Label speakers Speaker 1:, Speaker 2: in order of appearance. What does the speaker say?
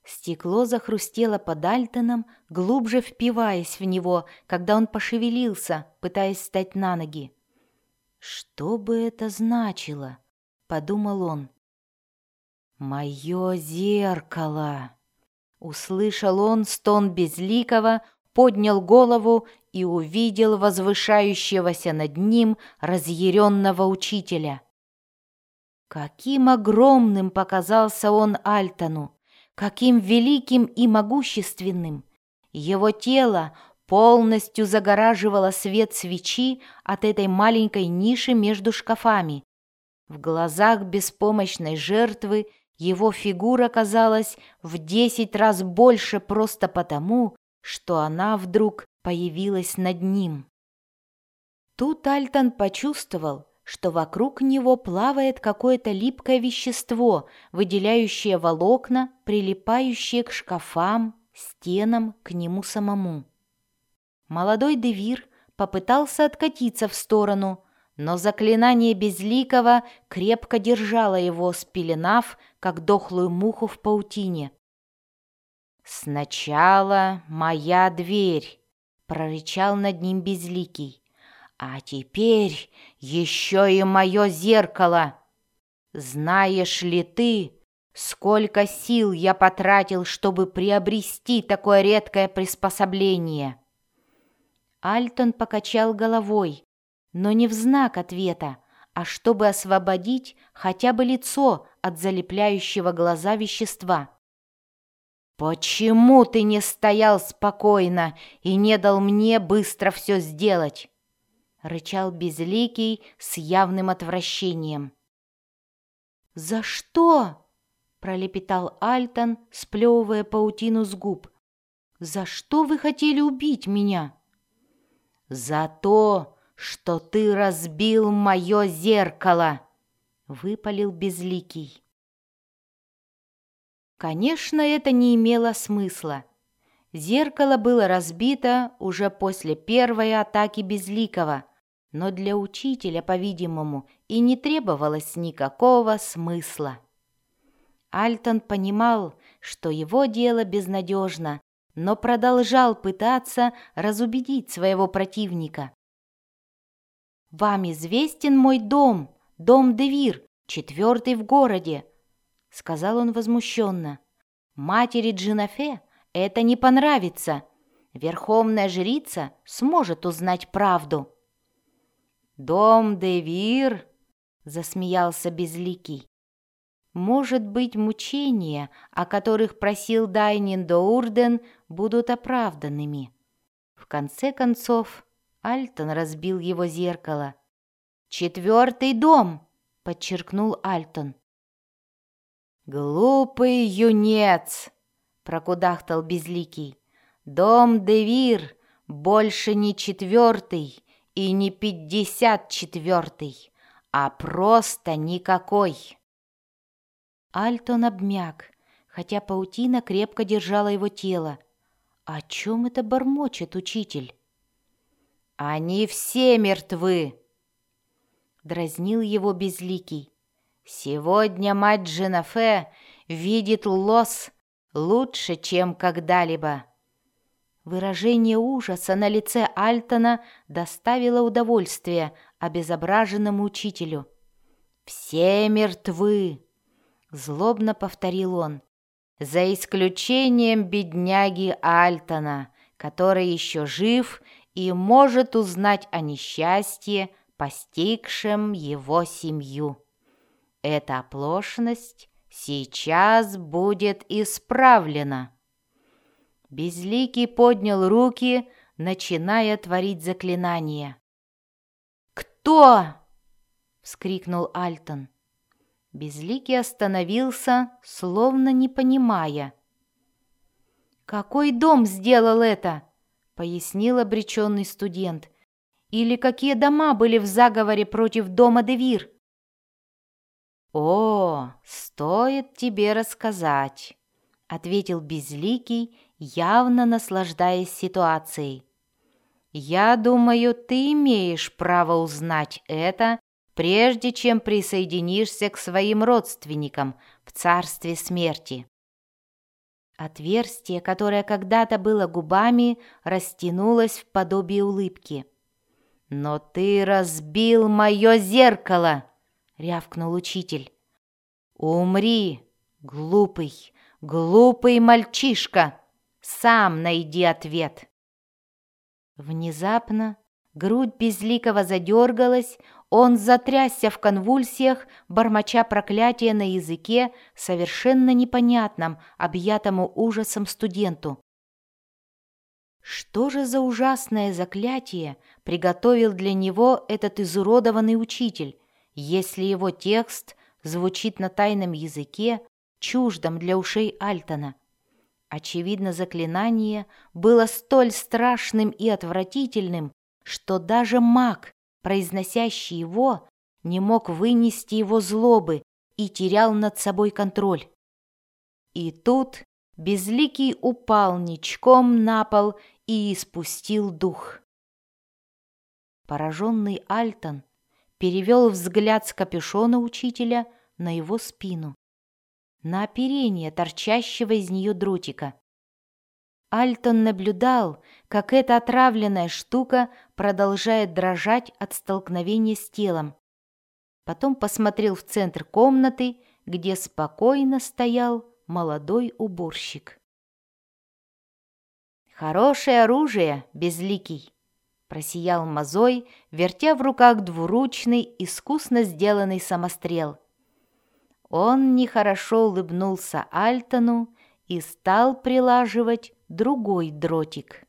Speaker 1: Стекло захрустело под Альтоном, глубже впиваясь в него, когда он пошевелился, пытаясь встать на ноги. «Что бы это значило?» — подумал он. «Мое зеркало!» Услышал он стон Безликого, поднял голову и увидел возвышающегося над ним разъяренного учителя. Каким огромным показался он Альтону! Каким великим и могущественным! Его тело полностью загораживало свет свечи от этой маленькой ниши между шкафами. В глазах беспомощной жертвы его фигура казалась в 10 раз больше просто потому, что она вдруг появилась над ним. Тут Альтон почувствовал, что вокруг него плавает какое-то липкое вещество, выделяющее волокна, прилипающие к шкафам, стенам, к нему самому. Молодой де Вир попытался откатиться в сторону, но заклинание Безликого крепко держало его, спеленав, как дохлую муху в паутине. «Сначала моя дверь», — прорычал над ним Безликий. «А теперь еще и мое зеркало. Знаешь ли ты, сколько сил я потратил, чтобы приобрести такое редкое приспособление?» Альтон покачал головой, но не в знак ответа, а чтобы освободить хотя бы лицо от залепляющего глаза вещества. «Почему ты не стоял спокойно и не дал мне быстро все сделать?» — рычал Безликий с явным отвращением. «За что?» — пролепетал Альтон, сплевывая паутину с губ. «За что вы хотели убить меня?» «За то, что ты разбил мое зеркало!» — выпалил Безликий. Конечно, это не имело смысла. Зеркало было разбито уже после первой атаки Безликого, но для учителя, по-видимому, и не требовалось никакого смысла. Альтон понимал, что его дело безнадежно, но продолжал пытаться разубедить своего противника. «Вам известен мой дом, дом де Вир, 4-й в городе», — сказал он возмущенно. «Матери Джинафе это не понравится. Верховная жрица сможет узнать правду». «Дом де Вир?» — засмеялся Безликий. «Может быть, мучения, о которых просил Дайнин Доурден, будут оправданными». В конце концов, Альтон разбил его зеркало. «4-й дом!» — подчеркнул Альтон. «Глупый юнец!» — прокудахтал Безликий. «Дом де Вир больше не 4-й и не 54-й, а просто никакой». Альтон обмяк, хотя паутина крепко держала его тело. О чем это бормочет учитель? «Они все мертвы!» — дразнил его Безликий. «Сегодня мать Джинафе видит Лос лучше, чем когда-либо». Выражение ужаса на лице Альтона доставило удовольствие обезображенному учителю. «Все мертвы!» — злобно повторил он. «За исключением бедняги Альтона, который еще жив и может узнать о несчастье, постигшем его семью. Эта оплошность сейчас будет исправлена». Безликий поднял руки, начиная творить заклинание. «Кто?» — вскрикнул Альтон. Безликий остановился, словно не понимая. «Какой дом сделал это?» — пояснил обреченный студент. «Или какие дома были в заговоре против дома де Вир?» «О, стоит тебе рассказать», — ответил Безликий, явно наслаждаясь ситуацией. «Я думаю, ты имеешь право узнать это, прежде чем присоединишься к своим родственникам в царстве смерти». Отверстие, которое когда-то было губами, растянулось в подобие улыбки. «Но ты разбил мое зеркало!» — рявкнул учитель. «Умри, глупый, глупый мальчишка! Сам найди ответ!» Внезапно грудь Безликого задергалась, он затрясся в конвульсиях, бормоча проклятие на языке, совершенно непонятном, объятому ужасом студенту. Что же за ужасное заклятие приготовил для него этот изуродованный учитель, если его текст звучит на тайном языке, чуждом для ушей Альтона? Очевидно, заклинание было столь страшным и отвратительным, что даже маг, произносящий его, не мог вынести его злобы и терял над собой контроль. И тут Безликий упал ничком на пол и испустил дух. Пораженный Альтон перевел взгляд с капюшона учителя на его спину, на оперение торчащего из нее дротика. Альтон наблюдал, как эта отравленная штука продолжает дрожать от столкновения с телом. Потом посмотрел в центр комнаты, где спокойно стоял молодой уборщик. «Хорошее оружие, Безликий!» — просиял Мазой, вертя в руках двуручный, искусно сделанный самострел. Он нехорошо улыбнулся Альтону и стал прилаживать другой дротик.